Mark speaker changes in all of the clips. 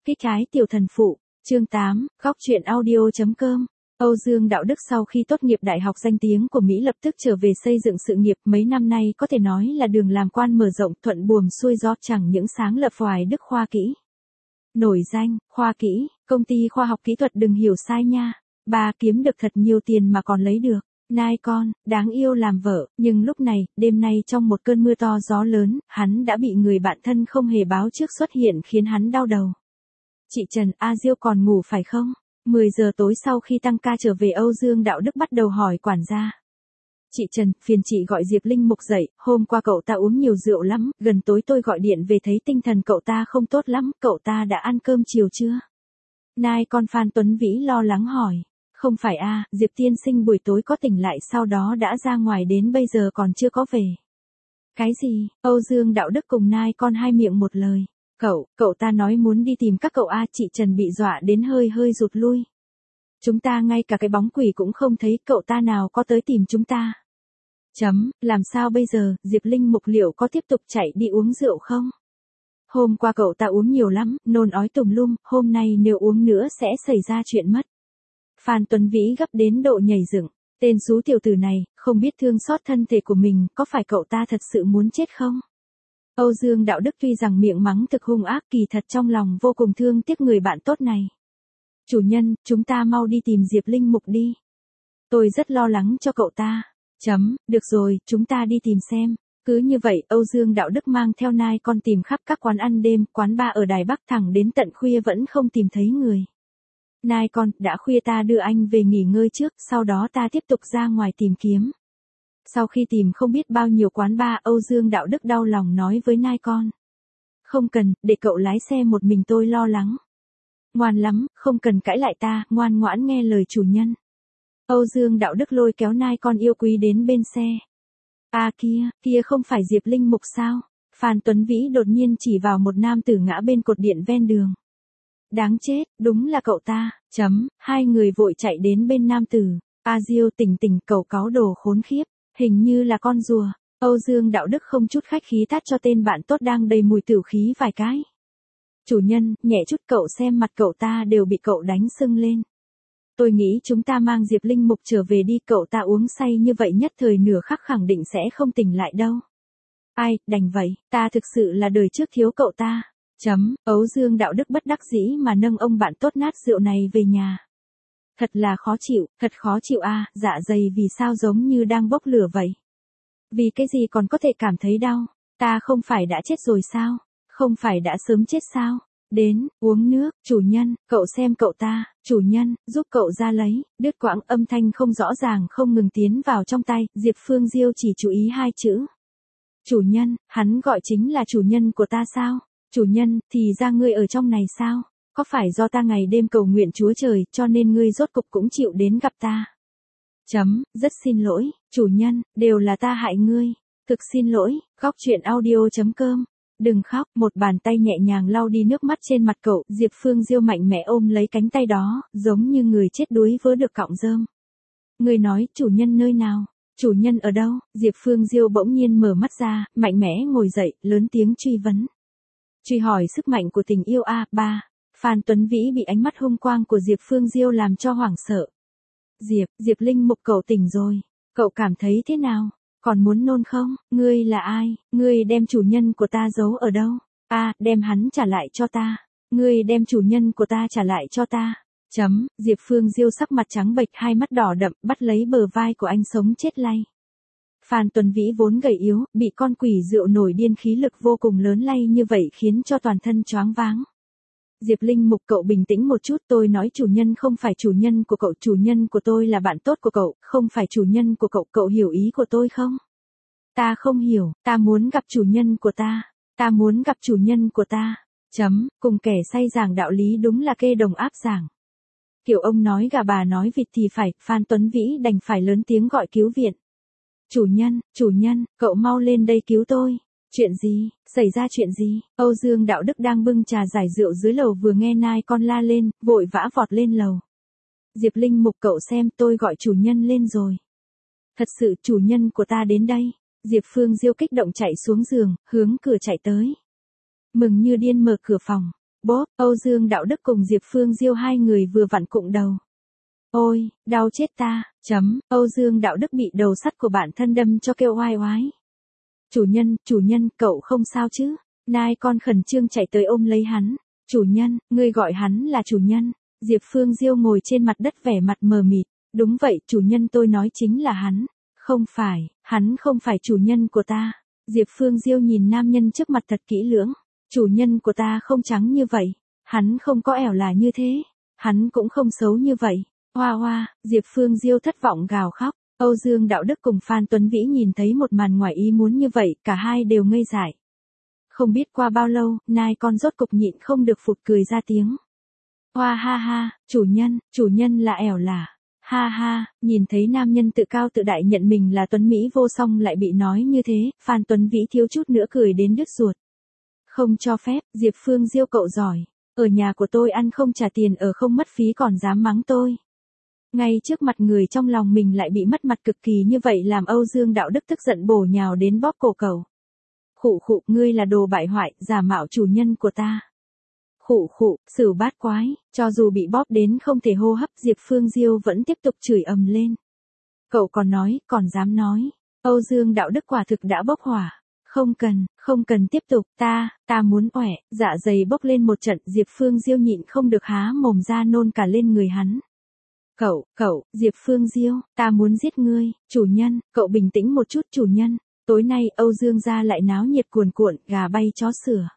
Speaker 1: Cái trái tiểu thần phụ, chương 8, góc truyện audio.com. Âu Dương Đạo Đức sau khi tốt nghiệp đại học danh tiếng của Mỹ lập tức trở về xây dựng sự nghiệp, mấy năm nay có thể nói là đường làm quan mở rộng, thuận buồm xuôi gió, chẳng những sáng lập Hoài Đức Khoa Kỹ. Nổi danh, Khoa Kỹ, công ty khoa học kỹ thuật đừng hiểu sai nha. Bà kiếm được thật nhiều tiền mà còn lấy được nai con, đáng yêu làm vợ, nhưng lúc này, đêm nay trong một cơn mưa to gió lớn, hắn đã bị người bạn thân không hề báo trước xuất hiện khiến hắn đau đầu. Chị Trần, A Diêu còn ngủ phải không? 10 giờ tối sau khi tăng ca trở về, Âu Dương Đạo Đức bắt đầu hỏi quản gia. Chị Trần, phiền chị gọi Diệp Linh Mục dậy, hôm qua cậu ta uống nhiều rượu lắm, gần tối tôi gọi điện về thấy tinh thần cậu ta không tốt lắm, cậu ta đã ăn cơm chiều chưa? Nai con Phan Tuấn Vĩ lo lắng hỏi. Không phải a, Diệp tiên sinh buổi tối có tỉnh lại sau đó đã ra ngoài đến bây giờ còn chưa có về. Cái gì? Âu Dương Đạo Đức cùng Nai con hai miệng một lời. Cậu ta nói muốn đi tìm các cậu a. Chị Trần bị dọa đến hơi rụt lui. Chúng ta ngay cả cái bóng quỷ cũng không thấy, cậu ta nào có tới tìm chúng ta. Làm sao bây giờ, Diệp Linh Mục liệu có tiếp tục chạy đi uống rượu không? Hôm qua cậu ta uống nhiều lắm, nôn ói tùm lum, hôm nay nếu uống nữa sẽ xảy ra chuyện mất. Phan Tuấn Vĩ gấp đến độ nhảy dựng, tên xú tiểu tử này, không biết thương xót thân thể của mình, có phải cậu ta thật sự muốn chết không? Âu Dương Đạo Đức tuy rằng miệng mắng thực hung ác, kỳ thật trong lòng vô cùng thương tiếc người bạn tốt này. Chủ nhân, chúng ta mau đi tìm Diệp Linh Mục đi. Tôi rất lo lắng cho cậu ta. Được rồi, chúng ta đi tìm xem. Cứ như vậy, Âu Dương Đạo Đức mang theo Nai con tìm khắp các quán ăn đêm, quán bar ở Đài Bắc thẳng đến tận khuya vẫn không tìm thấy người. Nai con, đã khuya ta đưa anh về nghỉ ngơi trước, sau đó ta tiếp tục ra ngoài tìm kiếm. Sau khi tìm không biết bao nhiêu quán bar, Âu Dương Đạo Đức đau lòng nói với Nai con. Không cần, để cậu lái xe một mình, tôi lo lắng. Ngoan lắm, không cần cãi lại ta, ngoan ngoãn nghe lời chủ nhân. Âu Dương Đạo Đức lôi kéo Nai con yêu quý đến bên xe. Kia không phải Diệp Linh Mục sao? Phan Tuấn Vĩ đột nhiên chỉ vào một nam tử ngã bên cột điện ven đường. Đáng chết, đúng là cậu ta. Hai người vội chạy đến bên nam tử. A Diêu tỉnh, cậu cáu đồ khốn khiếp, hình như là con rùa. Âu Dương Đạo Đức không chút khách khí tát cho tên bạn tốt đang đầy mùi tửu khí vài cái. Chủ nhân, nhẹ chút, cậu xem mặt cậu ta đều bị cậu đánh sưng lên. Tôi nghĩ chúng ta mang Diệp Linh Mục trở về đi, cậu ta uống say như vậy nhất thời nửa khắc khẳng định sẽ không tỉnh lại đâu. Ai, đành vậy, ta thực sự là đời trước thiếu cậu ta. Âu Dương Đạo Đức bất đắc dĩ mà nâng ông bạn tốt nát rượu này về nhà. Thật là khó chịu a, dạ dày vì sao giống như đang bốc lửa vậy? Vì cái gì còn có thể cảm thấy đau? Ta không phải đã chết rồi sao? Không phải đã sớm chết sao? Đến, uống nước, chủ nhân, cậu xem cậu ta, chủ nhân, giúp cậu ra lấy, đứt quãng âm thanh không rõ ràng không ngừng tiến vào trong tay, Diệp Phương Diêu chỉ chú ý hai chữ. Chủ nhân, hắn gọi chính là chủ nhân của ta sao? Chủ nhân, thì ra ngươi ở trong này sao? Có phải do ta ngày đêm cầu nguyện Chúa Trời, cho nên ngươi rốt cục cũng chịu đến gặp ta? Rất xin lỗi, chủ nhân, đều là ta hại ngươi. Thực xin lỗi, góc truyện audio.com. Đừng khóc, một bàn tay nhẹ nhàng lau đi nước mắt trên mặt cậu, Diệp Phương Diêu mạnh mẽ ôm lấy cánh tay đó, giống như người chết đuối vớ được cọng rơm. Ngươi nói, chủ nhân nơi nào? Chủ nhân ở đâu? Diệp Phương Diêu bỗng nhiên mở mắt ra, mạnh mẽ ngồi dậy, lớn tiếng truy vấn. Truy hỏi sức mạnh của tình yêu ba. Phan Tuấn Vĩ bị ánh mắt hung quang của Diệp Phương Diêu làm cho hoảng sợ. Diệp Linh Mục, cậu tỉnh rồi. Cậu cảm thấy thế nào? Còn muốn nôn không? Ngươi là ai? Ngươi đem chủ nhân của ta giấu ở đâu? Đem hắn trả lại cho ta. Ngươi đem chủ nhân của ta trả lại cho ta. Diệp Phương Diêu sắc mặt trắng bệch, hai mắt đỏ đậm, bắt lấy bờ vai của anh sống chết lay. Phan Tuấn Vĩ vốn gầy yếu, bị con quỷ rượu nổi điên khí lực vô cùng lớn lay như vậy khiến cho toàn thân choáng váng. Diệp Linh Mục, cậu bình tĩnh một chút, tôi nói chủ nhân không phải chủ nhân của cậu, chủ nhân của tôi là bạn tốt của cậu, không phải chủ nhân của cậu, cậu hiểu ý của tôi không? Ta không hiểu, ta muốn gặp chủ nhân của ta muốn gặp chủ nhân của ta. Cùng kẻ say giảng đạo lý đúng là kê đồng áp giảng. Kiểu ông nói gà bà nói vịt thì phải, Phan Tuấn Vĩ đành phải lớn tiếng gọi cứu viện. Chủ nhân, cậu mau lên đây cứu tôi. Chuyện gì, xảy ra chuyện gì? Âu Dương Đạo Đức đang bưng trà giải rượu dưới lầu vừa nghe Nai con la lên, vội vã vọt lên lầu. Diệp Linh Mục, cậu xem, tôi gọi chủ nhân lên rồi. Thật sự, chủ nhân của ta đến đây. Diệp Phương Diêu kích động chạy xuống giường, hướng cửa chạy tới. Mừng như điên mở cửa phòng. Bốp, Âu Dương Đạo Đức cùng Diệp Phương Diêu hai người vừa vặn cụng đầu. Ôi, đau chết ta, Âu Dương Đạo Đức bị đầu sắt của bản thân đâm cho kêu oai oái. Chủ nhân, cậu không sao chứ? Nai con khẩn trương chạy tới ôm lấy hắn. Chủ nhân, ngươi gọi hắn là chủ nhân. Diệp Phương Diêu ngồi trên mặt đất vẻ mặt mờ mịt. Đúng vậy, chủ nhân tôi nói chính là hắn. Không phải, hắn không phải chủ nhân của ta. Diệp Phương Diêu nhìn nam nhân trước mặt thật kỹ lưỡng. Chủ nhân của ta không trắng như vậy. Hắn không có ẻo là như thế. Hắn cũng không xấu như vậy. Hoa hoa, Diệp Phương Diêu thất vọng gào khóc. Âu Dương Đạo Đức cùng Phan Tuấn Vĩ nhìn thấy một màn ngoài ý muốn như vậy, cả hai đều ngây dại. Không biết qua bao lâu, nai con rốt cục nhịn không được phụt cười ra tiếng. Hoa ha ha, chủ nhân là ẻo là. Ha ha, nhìn thấy nam nhân tự cao tự đại nhận mình là Tuấn Mỹ vô song lại bị nói như thế, Phan Tuấn Vĩ thiếu chút nữa cười đến đứt ruột. Không cho phép, Diệp Phương Diêu cậu giỏi. Ở nhà của tôi ăn không trả tiền ở không mất phí còn dám mắng tôi. Ngay trước mặt người trong lòng mình lại bị mất mặt cực kỳ như vậy làm Âu Dương Đạo Đức tức giận bổ nhào đến bóp cổ cậu. Khụ khụ, ngươi là đồ bại hoại, giả mạo chủ nhân của ta. Khụ khụ, xỉu bát quái, cho dù bị bóp đến không thể hô hấp Diệp Phương Diêu vẫn tiếp tục chửi ầm lên. Cậu còn nói, còn dám nói. Âu Dương Đạo Đức quả thực đã bốc hỏa. Không cần tiếp tục, ta muốn oẻ, dạ dày bốc lên một trận Diệp Phương Diêu nhịn không được há mồm ra nôn cả lên người hắn. Cậu, Diệp Phương Diêu, ta muốn giết ngươi, chủ nhân, cậu bình tĩnh một chút chủ nhân. Tối nay Âu Dương gia lại náo nhiệt cuồn cuộn, gà bay chó sủa.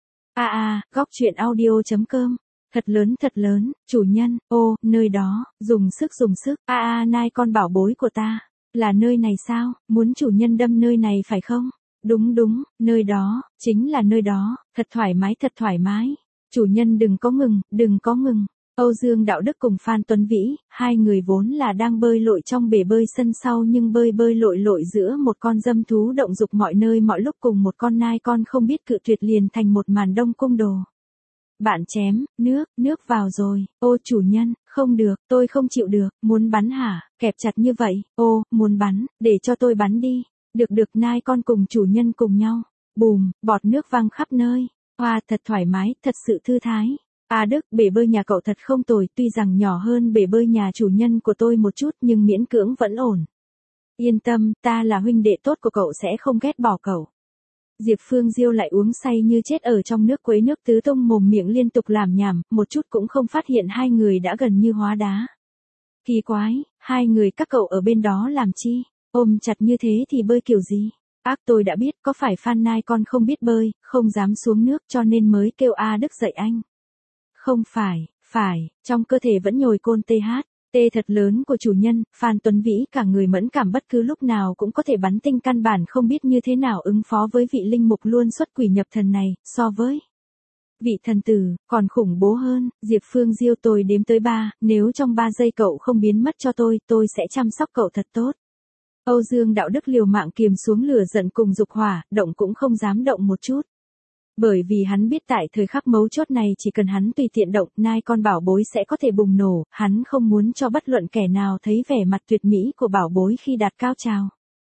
Speaker 1: Góc truyện audio.com. Thật lớn, chủ nhân, nơi đó, dùng sức. Nai con bảo bối của ta. Là nơi này sao, muốn chủ nhân đâm nơi này phải không? Đúng, nơi đó, chính là nơi đó, thật thoải mái. Chủ nhân đừng có ngừng. Âu Dương Đạo Đức cùng Phan Tuấn Vĩ, hai người vốn là đang bơi lội trong bể bơi sân sau nhưng bơi lội giữa một con dâm thú động dục mọi nơi mọi lúc cùng một con nai con không biết cự tuyệt liền thành một màn đông cung đồ. Bạn chém, nước vào rồi, chủ nhân, không được, tôi không chịu được, muốn bắn hả, kẹp chặt như vậy, muốn bắn, để cho tôi bắn đi, được nai con cùng chủ nhân cùng nhau, bùm, bọt nước văng khắp nơi, thật thoải mái, thật sự thư thái. Đức, bể bơi nhà cậu thật không tồi, tuy rằng nhỏ hơn bể bơi nhà chủ nhân của tôi một chút nhưng miễn cưỡng vẫn ổn. Yên tâm, ta là huynh đệ tốt của cậu sẽ không ghét bỏ cậu. Diệp Phương Diêu lại uống say như chết ở trong nước quấy nước tứ tung mồm miệng liên tục làm nhảm, một chút cũng không phát hiện hai người đã gần như hóa đá. Kỳ quái, hai người các cậu ở bên đó làm chi, ôm chặt như thế thì bơi kiểu gì? Tôi đã biết, có phải Phan Nai con không biết bơi, không dám xuống nước cho nên mới kêu Đức dạy anh. Không phải, trong cơ thể vẫn nhồi côn tê thật lớn của chủ nhân, Phan Tuấn Vĩ cả người mẫn cảm bất cứ lúc nào cũng có thể bắn tinh căn bản không biết như thế nào ứng phó với vị linh mục luôn xuất quỷ nhập thần này, so với vị thần tử, còn khủng bố hơn, Diệp Phương Diêu tôi đếm tới 3, nếu trong 3 giây cậu không biến mất cho tôi sẽ chăm sóc cậu thật tốt. Âu Dương Đạo Đức liều mạng kiềm xuống lửa giận cùng dục hỏa, động cũng không dám động một chút. Bởi vì hắn biết tại thời khắc mấu chốt này chỉ cần hắn tùy tiện động, nai con bảo bối sẽ có thể bùng nổ, hắn không muốn cho bất luận kẻ nào thấy vẻ mặt tuyệt mỹ của bảo bối khi đạt cao trào.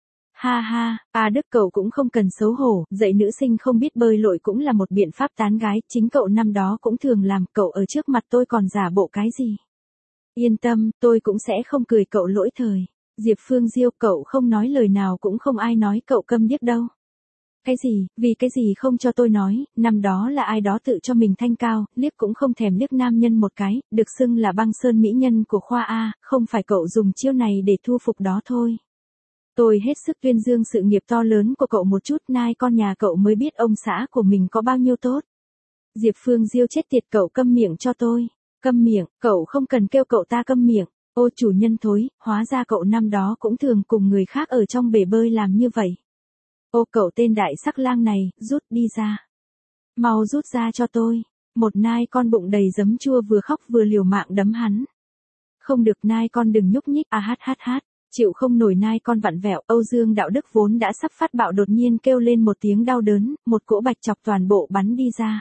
Speaker 1: Ha ha, Đức cậu cũng không cần xấu hổ, dạy nữ sinh không biết bơi lội cũng là một biện pháp tán gái, chính cậu năm đó cũng thường làm, cậu ở trước mặt tôi còn giả bộ cái gì. Yên tâm, tôi cũng sẽ không cười cậu lỗi thời. Diệp Phương Diêu, cậu không nói lời nào cũng không ai nói cậu câm điếc đâu. Vì cái gì không cho tôi nói, năm đó là ai đó tự cho mình thanh cao, liếc cũng không thèm liếc nam nhân một cái, được xưng là băng sơn mỹ nhân của khoa A, không phải cậu dùng chiêu này để thu phục đó thôi. Tôi hết sức tuyên dương sự nghiệp to lớn của cậu một chút, nai con nhà cậu mới biết ông xã của mình có bao nhiêu tốt. Diệp Phương Diêu chết tiệt, cậu câm miệng cho tôi. Câm miệng, cậu không cần kêu cậu ta câm miệng. Chủ nhân thối, hóa ra cậu năm đó cũng thường cùng người khác ở trong bể bơi làm như vậy. Cậu tên đại sắc lang này, rút đi ra. Mau rút ra cho tôi. Một nai con bụng đầy giấm chua vừa khóc vừa liều mạng đấm hắn. Không được nai con đừng nhúc nhích, chịu không nổi nai con vặn vẹo, Âu Dương Đạo Đức vốn đã sắp phát bạo đột nhiên kêu lên một tiếng đau đớn, một cỗ bạch chọc toàn bộ bắn đi ra.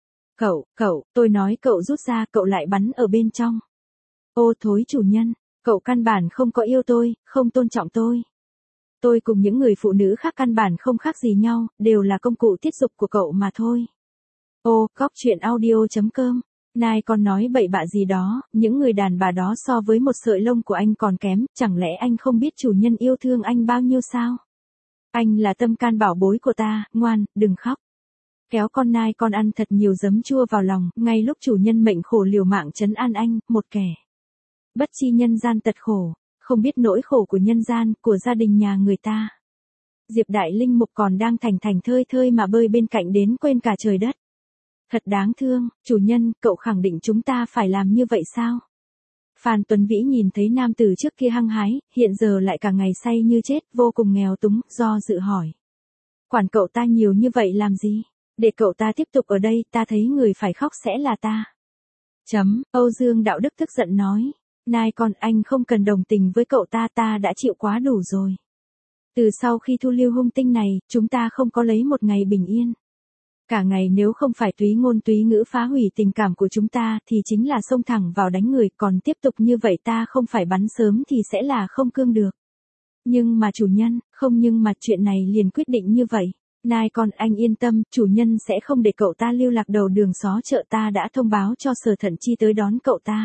Speaker 1: Cậu, tôi nói cậu rút ra, cậu lại bắn ở bên trong. Thối chủ nhân, cậu căn bản không có yêu tôi, không tôn trọng tôi. Tôi cùng những người phụ nữ khác căn bản không khác gì nhau, đều là công cụ tiết dục của cậu mà thôi. Ô, Góc Chuyện Audio.com. Nai con nói bậy bạ gì đó, những người đàn bà đó so với một sợi lông của anh còn kém, chẳng lẽ anh không biết chủ nhân yêu thương anh bao nhiêu sao? Anh là tâm can bảo bối của ta, ngoan, đừng khóc. Kéo con nai con ăn thật nhiều giấm chua vào lòng, ngay lúc chủ nhân mệnh khổ liều mạng trấn an anh, một kẻ bất chi nhân gian tật khổ, không biết nỗi khổ của nhân gian, của gia đình nhà người ta. Diệp Đại Linh Mục còn đang thành thành thơi thơi mà bơi bên cạnh đến quên cả trời đất. Thật đáng thương, chủ nhân, cậu khẳng định chúng ta phải làm như vậy sao? Phan Tuấn Vĩ nhìn thấy nam tử trước kia hăng hái, hiện giờ lại cả ngày say như chết, vô cùng nghèo túng, do dự hỏi. Quản cậu ta nhiều như vậy làm gì? Để cậu ta tiếp tục ở đây, ta thấy người phải khóc sẽ là ta. Âu Dương Đạo Đức tức giận nói. Nai con, anh không cần đồng tình với cậu ta, ta đã chịu quá đủ rồi. Từ sau khi thu lưu hung tinh này, chúng ta không có lấy một ngày bình yên. Cả ngày nếu không phải túy ngôn túy ngữ phá hủy tình cảm của chúng ta thì chính là xông thẳng vào đánh người, còn tiếp tục như vậy ta không phải bắn sớm thì sẽ là không cương được. Nhưng mà chủ nhân, không, nhưng mà chuyện này liền quyết định như vậy. Nai con, anh yên tâm, chủ nhân sẽ không để cậu ta lưu lạc đầu đường xó chợ, ta đã thông báo cho Sở Thận Chi tới đón cậu ta.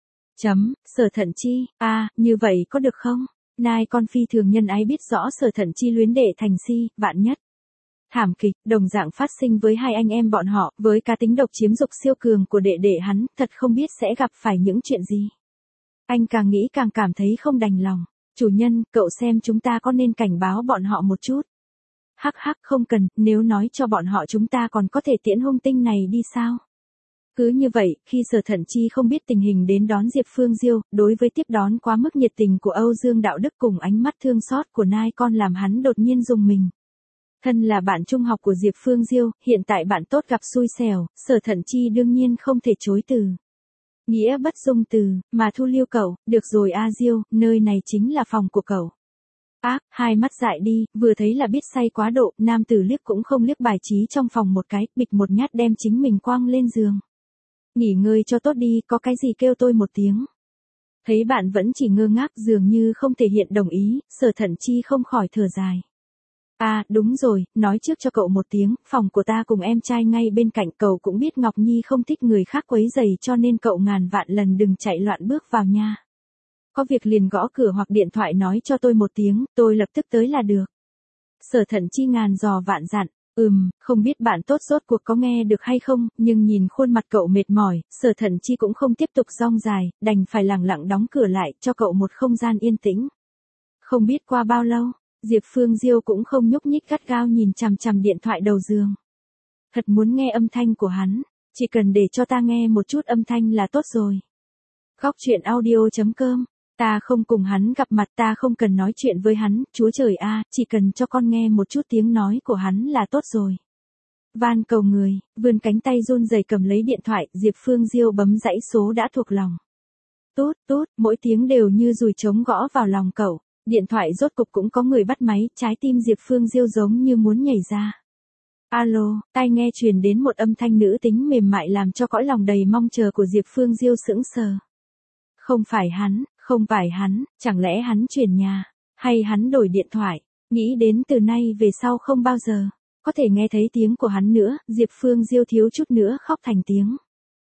Speaker 1: Sở Thận Chi, như vậy có được không? Nai con phi thường nhân ái biết rõ Sở Thận Chi luyến đệ thành si, vạn nhất. Thảm kịch, đồng dạng phát sinh với hai anh em bọn họ, với cá tính độc chiếm dục siêu cường của đệ đệ hắn, thật không biết sẽ gặp phải những chuyện gì. Anh càng nghĩ càng cảm thấy không đành lòng. Chủ nhân, cậu xem chúng ta có nên cảnh báo bọn họ một chút. Hắc hắc, không cần, nếu nói cho bọn họ chúng ta còn có thể tiễn hung tinh này đi sao? Cứ như vậy, khi Sở Thận Chi không biết tình hình đến đón Diệp Phương Diêu, đối với tiếp đón quá mức nhiệt tình của Âu Dương Đạo Đức cùng ánh mắt thương xót của nai con làm hắn đột nhiên rùng mình. Thân là bạn trung học của Diệp Phương Diêu, hiện tại bạn tốt gặp xui xẻo, Sở Thận Chi đương nhiên không thể chối từ. Nghĩa bất dung từ, mà thu lưu cậu, được rồi Diêu, nơi này chính là phòng của cậu. Hai mắt dại đi, vừa thấy là biết say quá độ, nam tử liếc cũng không liếc bài trí trong phòng một cái, bịch một nhát đem chính mình quăng lên giường. Nghỉ ngơi cho tốt đi, có cái gì kêu tôi một tiếng. Thấy bạn vẫn chỉ ngơ ngác dường như không thể hiện đồng ý, Sở Thận Chi không khỏi thở dài. Đúng rồi, nói trước cho cậu một tiếng, phòng của ta cùng em trai ngay bên cạnh, cậu cũng biết Ngọc Nhi không thích người khác quấy rầy cho nên cậu ngàn vạn lần đừng chạy loạn bước vào nha. Có việc liền gõ cửa hoặc điện thoại nói cho tôi một tiếng, tôi lập tức tới là được. Sở Thận Chi ngàn dò vạn dặn, không biết bạn tốt rốt cuộc có nghe được hay không, nhưng nhìn khuôn mặt cậu mệt mỏi, Sở Thận Chi cũng không tiếp tục rong dài, đành phải lẳng lặng đóng cửa lại, cho cậu một không gian yên tĩnh. Không biết qua bao lâu, Diệp Phương Diêu cũng không nhúc nhích gắt gao nhìn chằm chằm điện thoại đầu giường. Thật muốn nghe âm thanh của hắn, chỉ cần để cho ta nghe một chút âm thanh là tốt rồi. Góc Chuyện Audio.com. Ta không cùng hắn gặp mặt, ta không cần nói chuyện với hắn, Chúa trời chỉ cần cho con nghe một chút tiếng nói của hắn là tốt rồi. Van cầu người, vươn cánh tay run rẩy cầm lấy điện thoại, Diệp Phương Diêu bấm dãy số đã thuộc lòng. Tút tút, mỗi tiếng đều như dùi trống gõ vào lòng cậu. Điện thoại rốt cục cũng có người bắt máy, trái tim Diệp Phương Diêu giống như muốn nhảy ra. Alo, tai nghe truyền đến một âm thanh nữ tính mềm mại làm cho cõi lòng đầy mong chờ của Diệp Phương Diêu sững sờ. Không phải hắn, chẳng lẽ hắn chuyển nhà, hay hắn đổi điện thoại, nghĩ đến từ nay về sau không bao giờ có thể nghe thấy tiếng của hắn nữa, Diệp Phương Diêu thiếu chút nữa khóc thành tiếng.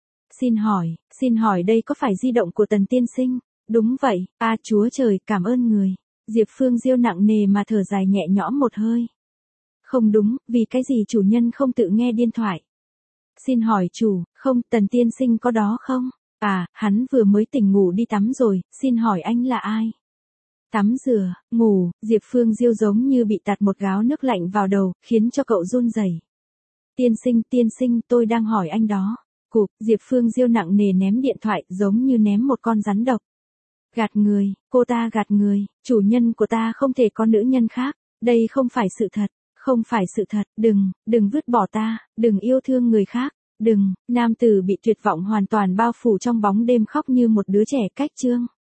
Speaker 1: Xin hỏi đây có phải di động của Tần tiên sinh? Đúng vậy, Chúa trời, cảm ơn người. Diệp Phương Diêu nặng nề mà thở dài nhẹ nhõm một hơi. Không đúng, vì cái gì chủ nhân không tự nghe điện thoại? Xin hỏi chủ, không, Tần tiên sinh có đó không? Hắn vừa mới tỉnh ngủ đi tắm rồi, xin hỏi anh là ai? Tắm rửa, ngủ, Diệp Phương Diêu giống như bị tạt một gáo nước lạnh vào đầu, khiến cho cậu run rẩy. Tiên sinh, tôi đang hỏi anh đó. Cụp, Diệp Phương Diêu nặng nề ném điện thoại, giống như ném một con rắn độc. Gạt người, cô ta gạt người, chủ nhân của ta không thể có nữ nhân khác, đây không phải sự thật, đừng vứt bỏ ta, đừng yêu thương người khác, đừng, nam tử bị tuyệt vọng hoàn toàn bao phủ trong bóng đêm khóc như một đứa trẻ cách chương.